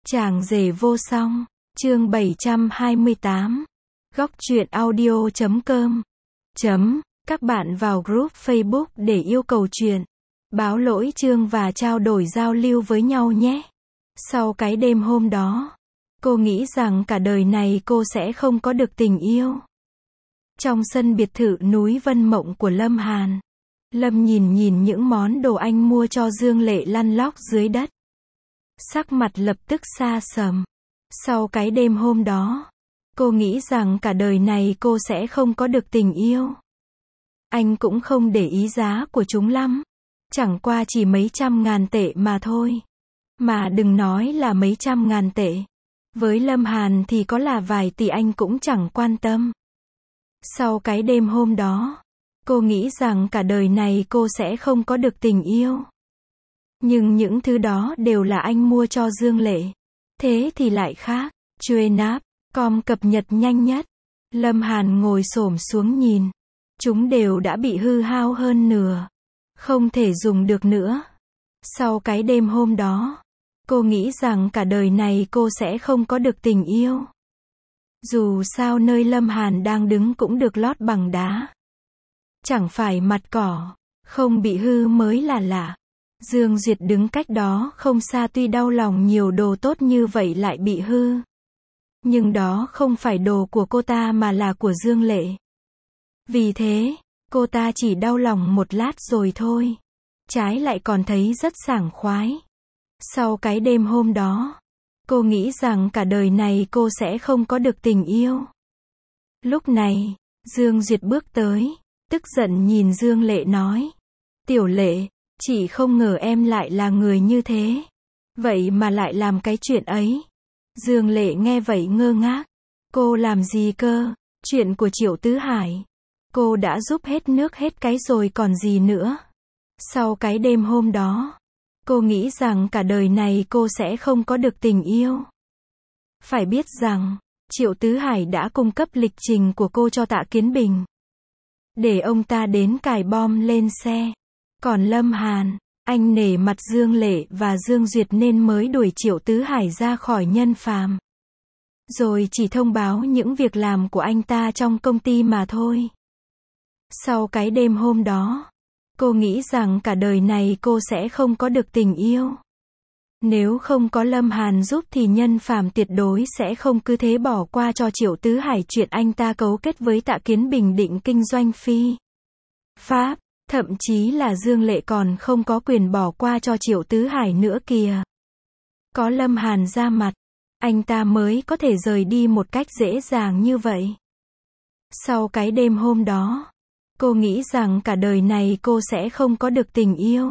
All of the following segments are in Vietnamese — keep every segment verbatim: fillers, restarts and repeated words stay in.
Chàng rể vô song, chương bảy trăm hai mươi tám. Góc truyện audio chấm com. Chấm, các bạn vào group Facebook để yêu cầu chuyện, báo lỗi chương và trao đổi giao lưu với nhau nhé. Sau cái đêm hôm đó, cô nghĩ rằng cả đời này cô sẽ không có được tình yêu. Trong sân biệt thự núi Vân Mộng của Lâm Hàn, Lâm nhìn nhìn những món đồ anh mua cho Dương Lệ lăn lóc dưới đất. Sắc mặt lập tức xa sầm. Sau cái đêm hôm đó, cô nghĩ rằng cả đời này cô sẽ không có được tình yêu. Anh cũng không để ý giá của chúng lắm. Chẳng qua chỉ mấy trăm ngàn tệ mà thôi. Mà đừng nói là mấy trăm ngàn tệ. Với Lâm Hàn thì có là vài tỷ anh cũng chẳng quan tâm. Sau cái đêm hôm đó, cô nghĩ rằng cả đời này cô sẽ không có được tình yêu. Nhưng những thứ đó đều là anh mua cho Dương Lệ. Thế thì lại khác. Truy náp, com cập nhật nhanh nhất. Lâm Hàn ngồi xổm xuống nhìn. Chúng đều đã bị hư hao hơn nửa. Không thể dùng được nữa. Sau cái đêm hôm đó, cô nghĩ rằng cả đời này cô sẽ không có được tình yêu. Dù sao nơi Lâm Hàn đang đứng cũng được lót bằng đá. Chẳng phải mặt cỏ, không bị hư mới là lạ. Dương Duyệt đứng cách đó không xa tuy đau lòng nhiều đồ tốt như vậy lại bị hư. Nhưng đó không phải đồ của cô ta mà là của Dương Lệ. Vì thế, cô ta chỉ đau lòng một lát rồi thôi. Trái lại còn thấy rất sảng khoái. Sau cái đêm hôm đó, cô nghĩ rằng cả đời này cô sẽ không có được tình yêu. Lúc này, Dương Duyệt bước tới, tức giận nhìn Dương Lệ nói. Tiểu Lệ, chị không ngờ em lại là người như thế. Vậy mà lại làm cái chuyện ấy. Dương Lệ nghe vậy ngơ ngác. Cô làm gì cơ? Chuyện của Triệu Tứ Hải. Cô đã giúp hết nước hết cái rồi còn gì nữa. Sau cái đêm hôm đó, cô nghĩ rằng cả đời này cô sẽ không có được tình yêu. Phải biết rằng, Triệu Tứ Hải đã cung cấp lịch trình của cô cho Tạ Kiến Bình. Để ông ta đến cài bom lên xe. Còn Lâm Hàn, anh nể mặt Dương Lệ và Dương Duyệt nên mới đuổi Triệu Tứ Hải ra khỏi Nhân Phàm. Rồi chỉ thông báo những việc làm của anh ta trong công ty mà thôi. Sau cái đêm hôm đó, cô nghĩ rằng cả đời này cô sẽ không có được tình yêu. Nếu không có Lâm Hàn giúp thì Nhân Phàm tuyệt đối sẽ không cứ thế bỏ qua cho Triệu Tứ Hải chuyện anh ta cấu kết với Tạ Kiến Bình định kinh doanh phi pháp. Thậm chí là Dương Lệ còn không có quyền bỏ qua cho Triệu Tứ Hải nữa kìa. Có Lâm Hàn ra mặt, anh ta mới có thể rời đi một cách dễ dàng như vậy. Sau cái đêm hôm đó, cô nghĩ rằng cả đời này cô sẽ không có được tình yêu.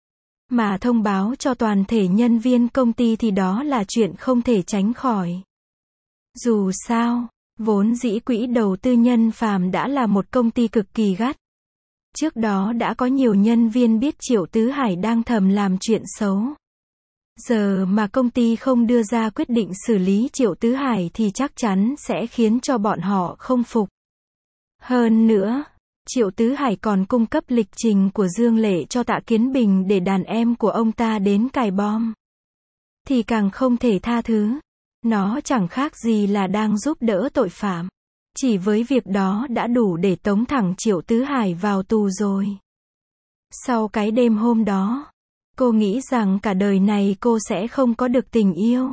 Mà thông báo cho toàn thể nhân viên công ty thì đó là chuyện không thể tránh khỏi. Dù sao, vốn dĩ quỹ đầu tư Nhân Phàm đã là một công ty cực kỳ gắt. Trước đó đã có nhiều nhân viên biết Triệu Tứ Hải đang thầm làm chuyện xấu. Giờ mà công ty không đưa ra quyết định xử lý Triệu Tứ Hải thì chắc chắn sẽ khiến cho bọn họ không phục. Hơn nữa, Triệu Tứ Hải còn cung cấp lịch trình của Dương Lệ cho Tạ Kiến Bình để đàn em của ông ta đến cài bom. Thì càng không thể tha thứ. Nó chẳng khác gì là đang giúp đỡ tội phạm. Chỉ với việc đó đã đủ để tống thẳng Triệu Tứ Hải vào tù rồi. Sau cái đêm hôm đó, cô nghĩ rằng cả đời này cô sẽ không có được tình yêu.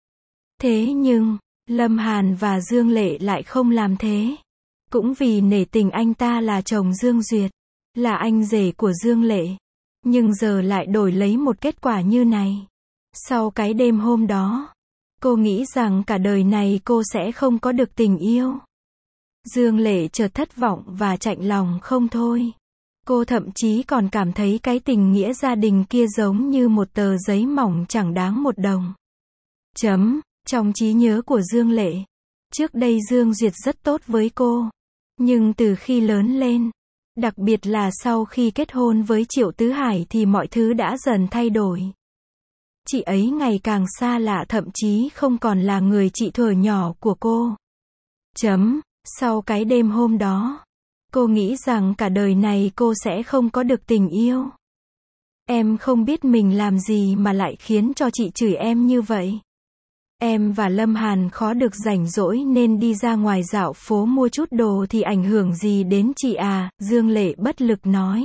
Thế nhưng, Lâm Hàn và Dương Lệ lại không làm thế. Cũng vì nể tình anh ta là chồng Dương Duyệt, là anh rể của Dương Lệ. Nhưng giờ lại đổi lấy một kết quả như này. Sau cái đêm hôm đó, cô nghĩ rằng cả đời này cô sẽ không có được tình yêu. Dương Lệ chợt thất vọng và chạnh lòng không thôi. Cô thậm chí còn cảm thấy cái tình nghĩa gia đình kia giống như một tờ giấy mỏng chẳng đáng một đồng. Chấm, trong trí nhớ của Dương Lệ, trước đây Dương Duyệt rất tốt với cô. Nhưng từ khi lớn lên, đặc biệt là sau khi kết hôn với Triệu Tứ Hải thì mọi thứ đã dần thay đổi. Chị ấy ngày càng xa lạ thậm chí không còn là người chị thuở nhỏ của cô. Chấm. Sau cái đêm hôm đó, cô nghĩ rằng cả đời này cô sẽ không có được tình yêu. Em không biết mình làm gì mà lại khiến cho chị chửi em như vậy. Em và Lâm Hàn khó được rảnh rỗi nên đi ra ngoài dạo phố mua chút đồ thì ảnh hưởng gì đến chị à, Dương Lệ bất lực nói.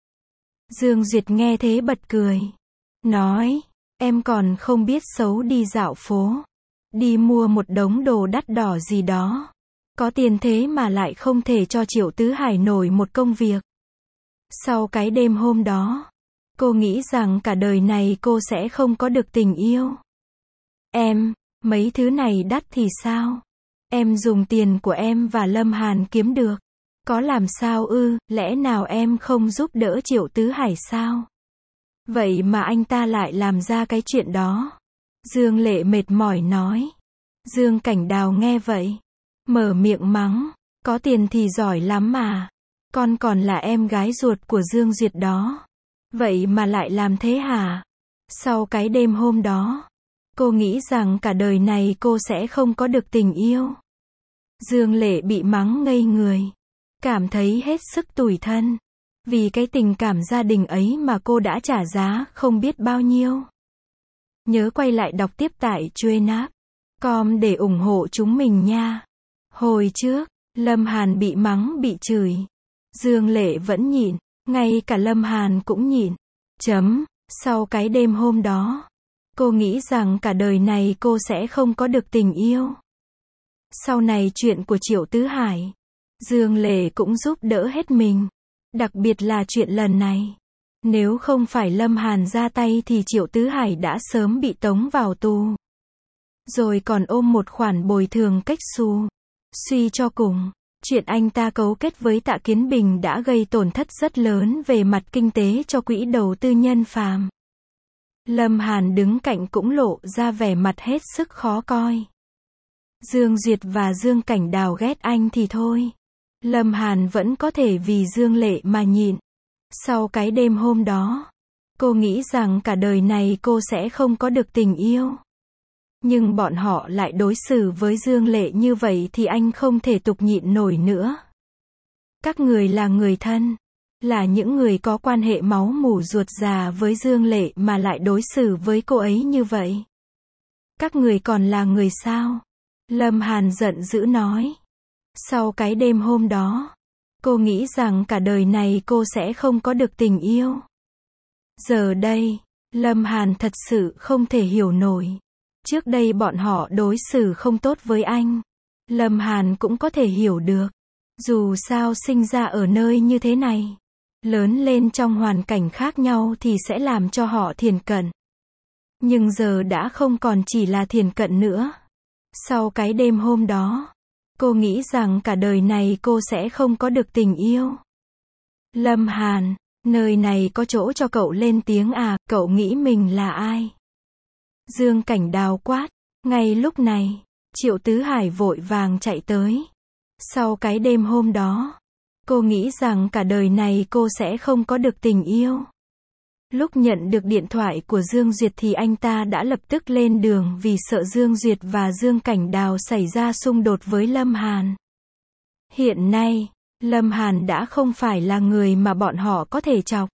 Dương Duyệt nghe thế bật cười. Nói, em còn không biết xấu đi dạo phố. Đi mua một đống đồ đắt đỏ gì đó. Có tiền thế mà lại không thể cho Triệu Tứ Hải nổi một công việc. Sau cái đêm hôm đó, cô nghĩ rằng cả đời này cô sẽ không có được tình yêu. Em, mấy thứ này đắt thì sao? Em dùng tiền của em và Lâm Hàn kiếm được. Có làm sao ư, lẽ nào em không giúp đỡ Triệu Tứ Hải sao? Vậy mà anh ta lại làm ra cái chuyện đó. Dương Lệ mệt mỏi nói. Dương Cảnh Đào nghe vậy, mở miệng mắng, có tiền thì giỏi lắm mà. Con còn là em gái ruột của Dương Duyệt đó. Vậy mà lại làm thế hả? Sau cái đêm hôm đó, cô nghĩ rằng cả đời này cô sẽ không có được tình yêu. Dương Lệ bị mắng ngây người, cảm thấy hết sức tủi thân. Vì cái tình cảm gia đình ấy mà cô đã trả giá không biết bao nhiêu. Nhớ quay lại đọc tiếp tại Truyện app com để ủng hộ chúng mình nha. Hồi trước, Lâm Hàn bị mắng bị chửi. Dương Lệ vẫn nhịn, ngay cả Lâm Hàn cũng nhịn. Chấm, sau cái đêm hôm đó, cô nghĩ rằng cả đời này cô sẽ không có được tình yêu. Sau này chuyện của Triệu Tứ Hải, Dương Lệ cũng giúp đỡ hết mình. Đặc biệt là chuyện lần này. Nếu không phải Lâm Hàn ra tay thì Triệu Tứ Hải đã sớm bị tống vào tù. Rồi còn ôm một khoản bồi thường cách xù. Suy cho cùng, chuyện anh ta cấu kết với Tạ Kiến Bình đã gây tổn thất rất lớn về mặt kinh tế cho quỹ đầu tư Nhân Phàm. Lâm Hàn đứng cạnh cũng lộ ra vẻ mặt hết sức khó coi. Dương Duyệt và Dương Cảnh Đào ghét anh thì thôi. Lâm Hàn vẫn có thể vì Dương Lệ mà nhịn. Sau cái đêm hôm đó, cô nghĩ rằng cả đời này cô sẽ không có được tình yêu. Nhưng bọn họ lại đối xử với Dương Lệ như vậy thì anh không thể tục nhịn nổi nữa. Các người là người thân, là những người có quan hệ máu mủ ruột già với Dương Lệ mà lại đối xử với cô ấy như vậy. Các người còn là người sao? Lâm Hàn giận dữ nói. Sau cái đêm hôm đó, cô nghĩ rằng cả đời này cô sẽ không có được tình yêu. Giờ đây, Lâm Hàn thật sự không thể hiểu nổi. Trước đây bọn họ đối xử không tốt với anh. Lâm Hàn cũng có thể hiểu được. Dù sao sinh ra ở nơi như thế này, lớn lên trong hoàn cảnh khác nhau thì sẽ làm cho họ thiển cận. Nhưng giờ đã không còn chỉ là thiển cận nữa. Sau cái đêm hôm đó, cô nghĩ rằng cả đời này cô sẽ không có được tình yêu. Lâm Hàn, nơi này có chỗ cho cậu lên tiếng à, cậu nghĩ mình là ai? Dương Cảnh Đào quát. Ngay lúc này, Triệu Tứ Hải vội vàng chạy tới. Sau cái đêm hôm đó, cô nghĩ rằng cả đời này cô sẽ không có được tình yêu. Lúc nhận được điện thoại của Dương Duyệt thì anh ta đã lập tức lên đường vì sợ Dương Duyệt và Dương Cảnh Đào xảy ra xung đột với Lâm Hàn. Hiện nay, Lâm Hàn đã không phải là người mà bọn họ có thể chọc.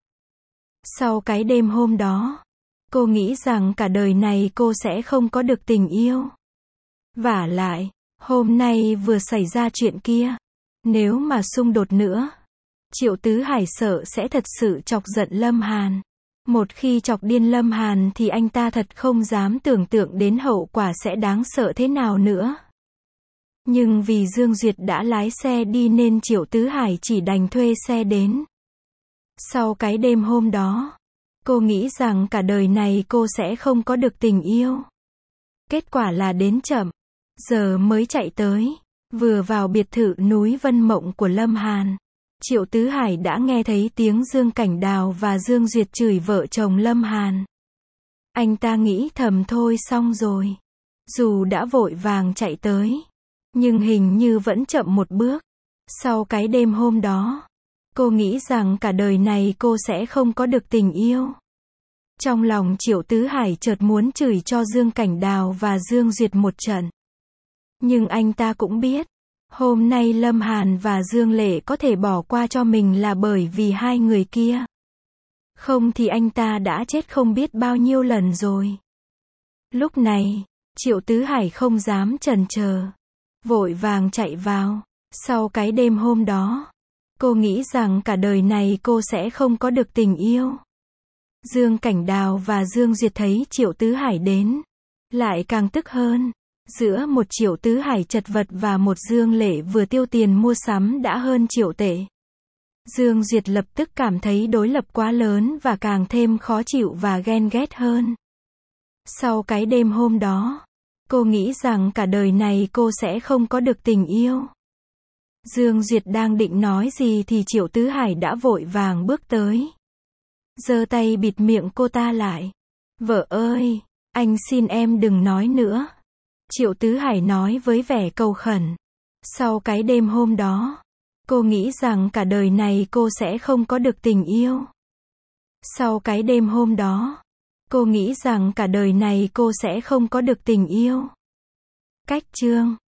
Sau cái đêm hôm đó, cô nghĩ rằng cả đời này cô sẽ không có được tình yêu. Vả lại, hôm nay vừa xảy ra chuyện kia. Nếu mà xung đột nữa, Triệu Tứ Hải sợ sẽ thật sự chọc giận Lâm Hàn. Một khi chọc điên Lâm Hàn thì anh ta thật không dám tưởng tượng đến hậu quả sẽ đáng sợ thế nào nữa. Nhưng vì Dương Duyệt đã lái xe đi nên Triệu Tứ Hải chỉ đành thuê xe đến. Sau cái đêm hôm đó, cô nghĩ rằng cả đời này cô sẽ không có được tình yêu. Kết quả là đến chậm, giờ mới chạy tới. Vừa vào biệt thự núi Vân Mộng của Lâm Hàn, Triệu Tứ Hải đã nghe thấy tiếng Dương Cảnh Đào và Dương Duyệt chửi vợ chồng Lâm Hàn. Anh ta nghĩ thầm thôi xong rồi. Dù đã vội vàng chạy tới, nhưng hình như vẫn chậm một bước. Sau cái đêm hôm đó, cô nghĩ rằng cả đời này cô sẽ không có được tình yêu. Trong lòng Triệu Tứ Hải chợt muốn chửi cho Dương Cảnh Đào và Dương Duyệt một trận. Nhưng anh ta cũng biết, hôm nay Lâm Hàn và Dương Lệ có thể bỏ qua cho mình là bởi vì hai người kia. Không thì anh ta đã chết không biết bao nhiêu lần rồi. Lúc này, Triệu Tứ Hải không dám chần chờ, vội vàng chạy vào. Sau cái đêm hôm đó, cô nghĩ rằng cả đời này cô sẽ không có được tình yêu. Dương Cảnh Đào và Dương Duyệt thấy Triệu Tứ Hải đến, lại càng tức hơn. Giữa một Triệu Tứ Hải chật vật và một Dương Lệ vừa tiêu tiền mua sắm đã hơn triệu tệ. Dương Duyệt lập tức cảm thấy đối lập quá lớn và càng thêm khó chịu và ghen ghét hơn. Sau cái đêm hôm đó, cô nghĩ rằng cả đời này cô sẽ không có được tình yêu. Dương Duyệt đang định nói gì thì Triệu Tứ Hải đã vội vàng bước tới, giơ tay bịt miệng cô ta lại. Vợ ơi, anh xin em đừng nói nữa. Triệu Tứ Hải nói với vẻ cầu khẩn. Sau cái đêm hôm đó, cô nghĩ rằng cả đời này cô sẽ không có được tình yêu. Sau cái đêm hôm đó, cô nghĩ rằng cả đời này cô sẽ không có được tình yêu. Cách chương